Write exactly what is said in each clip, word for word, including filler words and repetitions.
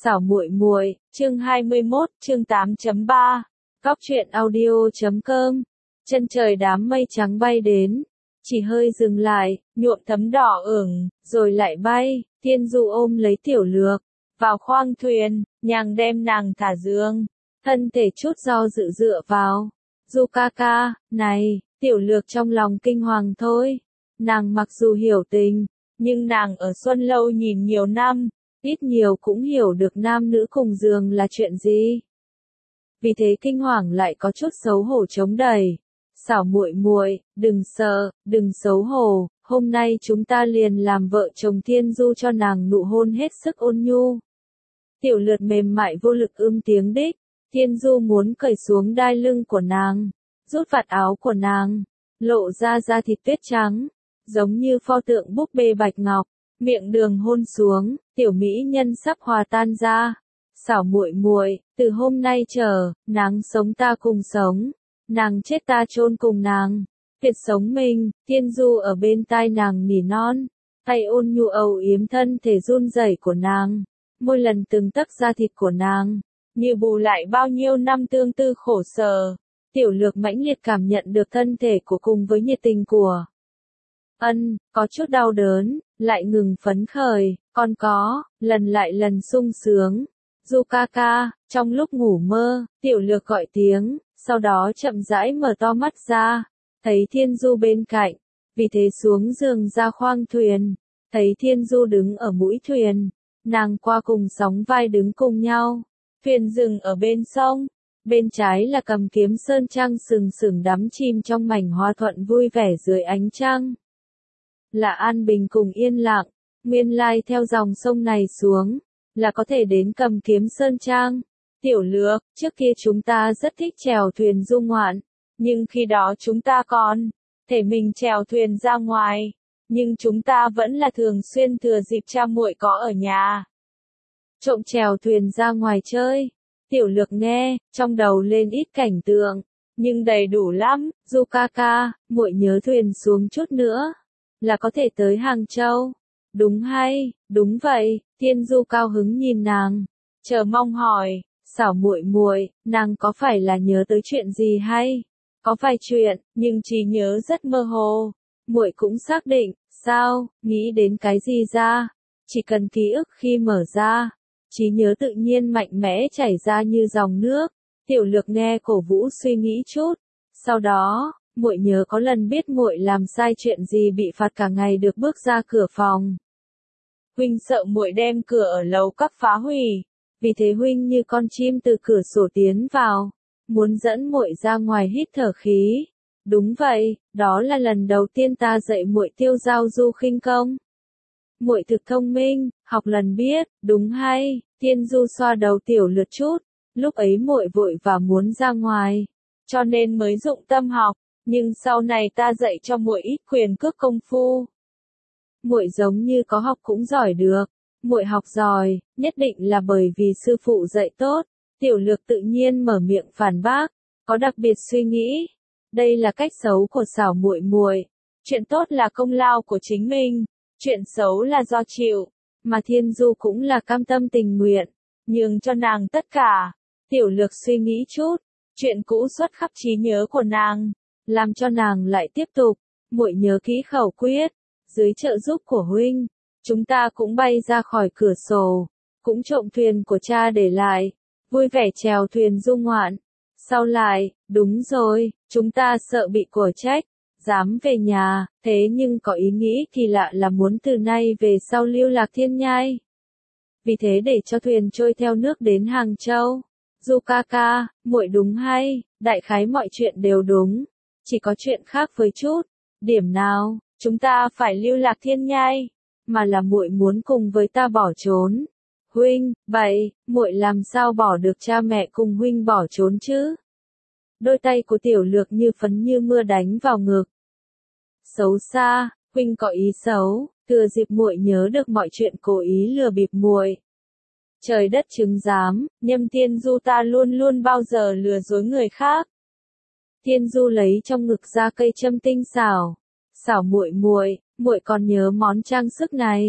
Xảo muội muội, chương hai mươi mốt, chương tám chấm ba. Cóc truyện audio chấm com. Chân trời đám mây trắng bay đến, chỉ hơi dừng lại, nhuộm thấm đỏ ửng, rồi lại bay. Thiên Du ôm lấy Tiểu Lược vào khoang thuyền, nhàng đem nàng thả giường, thân thể chút do dự dựa vào. Du ca ca, này, Tiểu Lược trong lòng kinh hoàng thôi. Nàng mặc dù hiểu tình, nhưng nàng ở Xuân Lâu nhìn nhiều năm, ít nhiều cũng hiểu được nam nữ cùng giường là chuyện gì. Vì thế kinh hoàng lại có chút xấu hổ chống đẩy. Xảo muội muội, đừng sợ, đừng xấu hổ, hôm nay chúng ta liền làm vợ chồng. Thiên Du cho nàng nụ hôn hết sức ôn nhu. Tiểu Lược mềm mại vô lực ưm tiếng đích. Thiên Du muốn cởi xuống đai lưng của nàng, rút vạt áo của nàng, lộ ra da thịt tuyết trắng, giống như pho tượng búp bê bạch ngọc. Miệng đường hôn xuống, tiểu mỹ nhân sắp hòa tan ra. Xảo muội muội, từ hôm nay trở, nàng sống ta cùng sống, nàng chết ta chôn cùng nàng. Tuyệt sống mình, Thiên Du ở bên tai nàng nỉ non, tay ôn nhu âu yếm thân thể run rẩy của nàng, môi lần từng tấc da thịt của nàng, như bù lại bao nhiêu năm tương tư khổ sở. Tiểu Lược mãnh liệt cảm nhận được thân thể của cùng với nhiệt tình của ân, có chút đau đớn, lại ngừng phấn khởi, còn có, lần lại lần sung sướng. Du ca ca, trong lúc ngủ mơ, Tiểu Lược gọi tiếng, sau đó chậm rãi mở to mắt ra, thấy Thiên Du bên cạnh, vì thế xuống giường ra khoang thuyền, thấy Thiên Du đứng ở mũi thuyền, nàng qua cùng sóng vai đứng cùng nhau, thuyền dừng ở bên sông, bên trái là Cầm Kiếm Sơn trăng sừng sừng đắm chìm trong mảnh hoa thuận vui vẻ dưới ánh trăng. Là an bình cùng yên lặng, nguyên lai theo dòng sông này xuống, là có thể đến Cầm Kiếm Sơn Trang. Tiểu Lược, trước kia chúng ta rất thích chèo thuyền du ngoạn, nhưng khi đó chúng ta còn thể mình chèo thuyền ra ngoài, nhưng chúng ta vẫn là thường xuyên thừa dịp cha muội có ở nhà, trộm chèo thuyền ra ngoài chơi. Tiểu Lược nghe, trong đầu lên ít cảnh tượng, nhưng đầy đủ lắm. Du ca ca, muội nhớ thuyền xuống chút nữa là có thể tới Hàng Châu. Đúng hay? Đúng vậy. Thiên Du cao hứng nhìn nàng, chờ mong hỏi, xảo muội muội, nàng có phải là nhớ tới chuyện gì hay? Có vài chuyện, nhưng trí nhớ rất mơ hồ. Muội cũng xác định, sao, nghĩ đến cái gì ra? Chỉ cần ký ức khi mở ra, trí nhớ tự nhiên mạnh mẽ chảy ra như dòng nước. Tiểu Lược nghe cổ vũ suy nghĩ chút, sau đó, muội nhớ có lần biết muội làm sai chuyện gì bị phạt cả ngày được bước ra cửa phòng. Huynh sợ muội đem cửa ở lầu các phá hủy, vì thế huynh như con chim từ cửa sổ tiến vào, muốn dẫn muội ra ngoài hít thở khí. Đúng vậy, đó là lần đầu tiên ta dạy muội tiêu giao du khinh công. Muội thực thông minh, học lần biết, đúng hay? Thiên Du xoa đầu Tiểu Lược chút, lúc ấy muội vội và muốn ra ngoài, cho nên mới dụng tâm học, nhưng sau này ta dạy cho muội ít quyền cước công phu. Muội giống như có học cũng giỏi được, muội học giỏi, nhất định là bởi vì sư phụ dạy tốt. Tiểu Lược tự nhiên mở miệng phản bác, có đặc biệt suy nghĩ, đây là cách xấu của xảo muội muội, chuyện tốt là công lao của chính mình, chuyện xấu là do chịu, mà Thiên Du cũng là cam tâm tình nguyện, nhường cho nàng tất cả. Tiểu Lược suy nghĩ chút, chuyện cũ xuất khắp trí nhớ của nàng, làm cho nàng lại tiếp tục, muội nhớ kỹ khẩu quyết, dưới trợ giúp của huynh, chúng ta cũng bay ra khỏi cửa sổ, cũng trộm thuyền của cha để lại, vui vẻ chèo thuyền du ngoạn. Sau lại, đúng rồi, chúng ta sợ bị của trách, dám về nhà, thế nhưng có ý nghĩ kỳ lạ là muốn từ nay về sau lưu lạc thiên nhai. Vì thế để cho thuyền trôi theo nước đến Hàng Châu. Du ca ca, muội đúng hay? Đại khái mọi chuyện đều đúng, chỉ có chuyện khác với chút. Điểm nào? Chúng ta phải lưu lạc thiên nhai, mà là muội muốn cùng với ta bỏ trốn. Huynh, vậy, muội làm sao bỏ được cha mẹ cùng huynh bỏ trốn chứ? Đôi tay của Tiểu Lược như phấn như mưa đánh vào ngực. Xấu xa, huynh có ý xấu, thừa dịp muội nhớ được mọi chuyện cố ý lừa bịp muội. Trời đất chứng giám, Nhâm Thiên Du ta luôn luôn bao giờ lừa dối người khác. Thiên Du lấy trong ngực ra cây châm tinh xảo. Xảo muội muội, muội còn nhớ món trang sức này.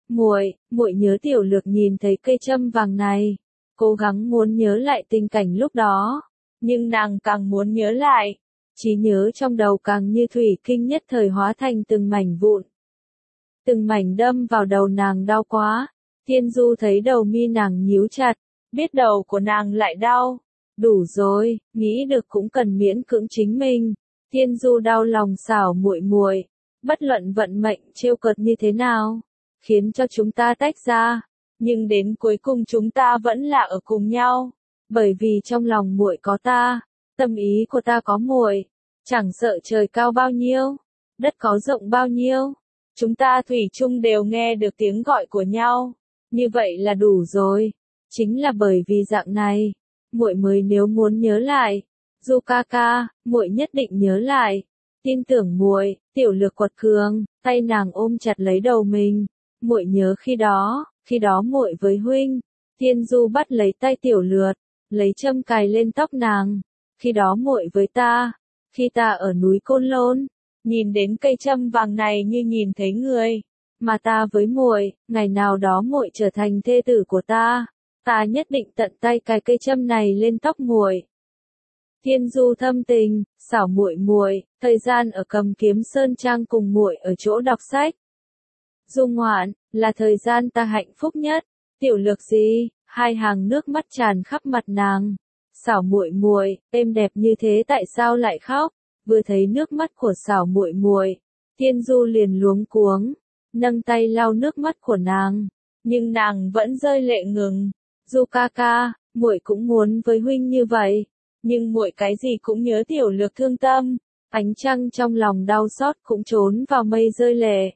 muội, muội nhớ Tiểu Lược nhìn thấy cây châm vàng này, cố gắng muốn nhớ lại tình cảnh lúc đó, nhưng nàng càng muốn nhớ lại, trí nhớ trong đầu càng như thủy kinh nhất thời hóa thành từng mảnh vụn. Từng mảnh đâm vào đầu nàng đau quá, Thiên Du thấy đầu mi nàng nhíu chặt, biết đầu của nàng lại đau. Đủ rồi, nghĩ được cũng cần miễn cưỡng chính mình. Thiên Du đau lòng xảo muội muội, bất luận vận mệnh trêu cợt như thế nào, khiến cho chúng ta tách ra, nhưng đến cuối cùng chúng ta vẫn là ở cùng nhau, bởi vì trong lòng muội có ta, tâm ý của ta có muội, chẳng sợ trời cao bao nhiêu, đất có rộng bao nhiêu, chúng ta thủy chung đều nghe được tiếng gọi của nhau, như vậy là đủ rồi. Chính là bởi vì dạng này, muội mới nếu muốn nhớ lại. Du ca ca, muội nhất định nhớ lại. Tin tưởng muội. Tiểu Lược quật cường, tay nàng ôm chặt lấy đầu mình. Muội nhớ khi đó, khi đó muội với huynh. Thiên Du bắt lấy tay Tiểu Lược, lấy châm cài lên tóc nàng. Khi đó muội với ta, khi ta ở núi Côn Lôn, nhìn đến cây châm vàng này như nhìn thấy người, mà ta với muội, ngày nào đó muội trở thành thê tử của ta, ta nhất định tận tay cài cây châm này lên tóc muội. Thiên Du thâm tình, xảo muội muội, thời gian ở Cầm Kiếm Sơn Trang cùng muội ở chỗ đọc sách. Du ngoạn, là thời gian ta hạnh phúc nhất. Tiểu Lược gì? Hai hàng nước mắt tràn khắp mặt nàng. Xảo muội muội, êm đẹp như thế tại sao lại khóc? Vừa thấy nước mắt của xảo muội muội, Thiên Du liền luống cuống, nâng tay lau nước mắt của nàng, nhưng nàng vẫn rơi lệ ngừng. Du ca ca, muội cũng muốn với huynh như vậy, nhưng muội cái gì cũng nhớ Tiểu Lược thương tâm. Ánh trăng trong lòng đau xót cũng trốn vào mây rơi lệ.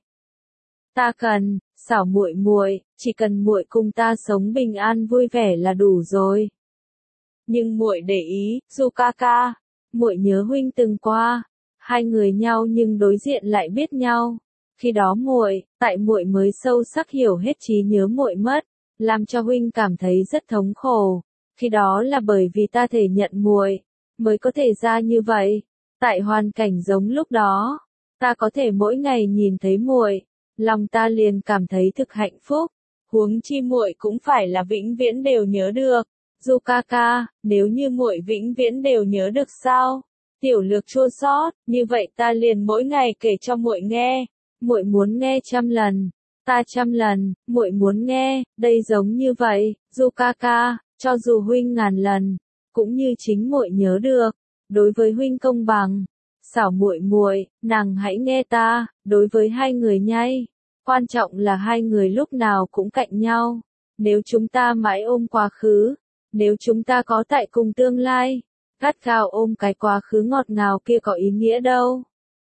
Ta cần, xảo muội muội, chỉ cần muội cùng ta sống bình an vui vẻ là đủ rồi. Nhưng muội để ý, Du ca ca, muội nhớ huynh từng qua, hai người nhau nhưng đối diện lại biết nhau. Khi đó muội, tại muội mới sâu sắc hiểu hết trí nhớ muội mất, làm cho huynh cảm thấy rất thống khổ. Khi đó là bởi vì ta thể nhận muội, mới có thể ra như vậy. Tại hoàn cảnh giống lúc đó, ta có thể mỗi ngày nhìn thấy muội, lòng ta liền cảm thấy thực hạnh phúc. Huống chi muội cũng phải là vĩnh viễn đều nhớ được. Du ca ca, nếu như muội vĩnh viễn đều nhớ được sao? Tiểu Lược chua xót, như vậy ta liền mỗi ngày kể cho muội nghe. Muội muốn nghe trăm lần, ta trăm lần, muội muốn nghe, đây giống như vậy, Du ca ca, cho dù huynh ngàn lần, cũng như chính muội nhớ được, đối với huynh công bằng. Xảo muội muội, nàng hãy nghe ta, đối với hai người nhai, quan trọng là hai người lúc nào cũng cạnh nhau. Nếu chúng ta mãi ôm quá khứ, nếu chúng ta có tại cùng tương lai, gắt gao ôm cái quá khứ ngọt ngào kia có ý nghĩa đâu.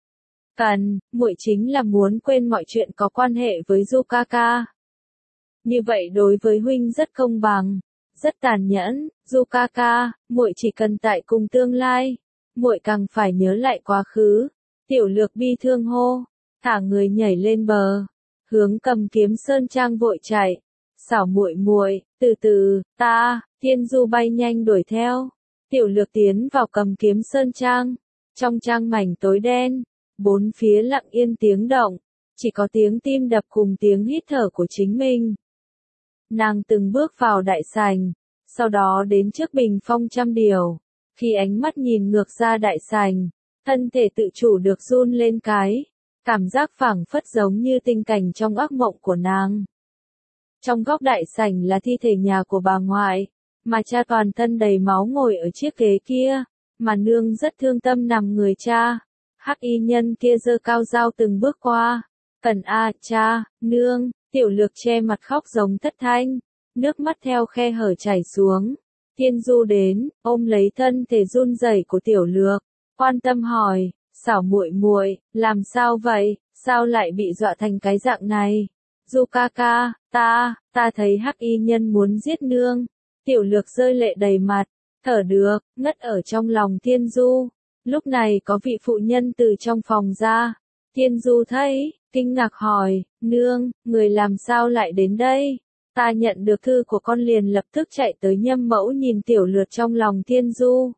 Cần, muội chính là muốn quên mọi chuyện có quan hệ với Du ca ca. Như vậy đối với huynh rất công bằng, rất tàn nhẫn. Du ca ca, muội chỉ cần tại cùng tương lai, muội càng phải nhớ lại quá khứ. Tiểu Lược bi thương hô, thả người nhảy lên bờ, hướng Cầm Kiếm Sơn Trang vội chạy. Xảo muội muội, từ từ, ta. Thiên Du bay nhanh đuổi theo. Tiểu Lược tiến vào Cầm Kiếm Sơn Trang, trong trang mảnh tối đen, bốn phía lặng yên tiếng động, chỉ có tiếng tim đập cùng tiếng hít thở của chính mình. Nàng từng bước vào đại sảnh, sau đó đến trước bình phong trăm điều. Khi ánh mắt nhìn ngược ra đại sảnh, thân thể tự chủ được run lên cái, cảm giác phảng phất giống như tình cảnh trong ác mộng của nàng. Trong góc đại sảnh là thi thể nhà của bà ngoại, mà cha toàn thân đầy máu ngồi ở chiếc ghế kia, mà nương rất thương tâm nằm người cha. Hắc y nhân kia giơ cao dao từng bước qua. Cần a, cha, nương. Tiểu Lược che mặt khóc giống thất thanh, nước mắt theo khe hở chảy xuống. Thiên Du đến, ôm lấy thân thể run rẩy của Tiểu Lược, quan tâm hỏi, xảo muội muội, làm sao vậy, sao lại bị dọa thành cái dạng này? Du ca ca, ta, ta thấy hắc y nhân muốn giết nương. Tiểu Lược rơi lệ đầy mặt, thở được, ngất ở trong lòng Thiên Du. Lúc này có vị phụ nhân từ trong phòng ra. Thiên Du thấy, kinh ngạc hỏi, nương, người làm sao lại đến đây? Ta nhận được thư của con liền lập tức chạy tới Nhâm Mẫu nhìn Tiểu Lược trong lòng Thiên Du.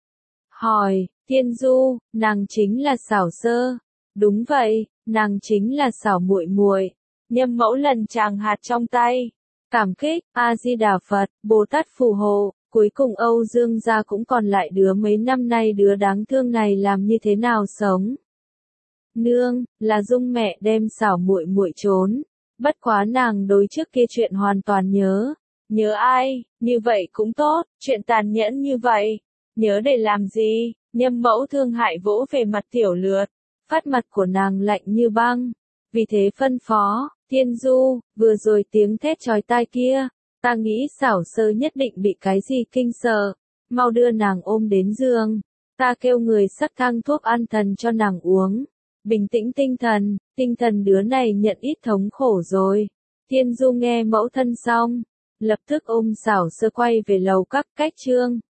Hỏi, Thiên Du, nàng chính là xảo sơ. Đúng vậy, nàng chính là xảo muội muội. Nhâm Mẫu lần tràng hạt trong tay. Cảm kích, A-di-đà Phật, Bồ Tát phù hộ, cuối cùng Âu Dương gia cũng còn lại đứa mấy năm nay đứa đáng thương này làm như thế nào sống. Nương, là Dung mẹ đem xảo muội muội trốn, bất quá nàng đối trước kia chuyện hoàn toàn nhớ. Nhớ ai, như vậy cũng tốt, chuyện tàn nhẫn như vậy, nhớ để làm gì, Nhâm Mẫu thương hại vỗ về mặt Tiểu Lược, phát mặt của nàng lạnh như băng, vì thế phân phó, Thiên Du, vừa rồi tiếng thét chói tai kia, ta nghĩ xảo sơ nhất định bị cái gì kinh sợ, mau đưa nàng ôm đến giường, ta kêu người sắc thang thuốc an thần cho nàng uống, bình tĩnh tinh thần, tinh thần đứa này nhận ít thống khổ rồi. Thiên Du nghe mẫu thân xong, lập tức ôm xảo sơ quay về lầu các cách trương.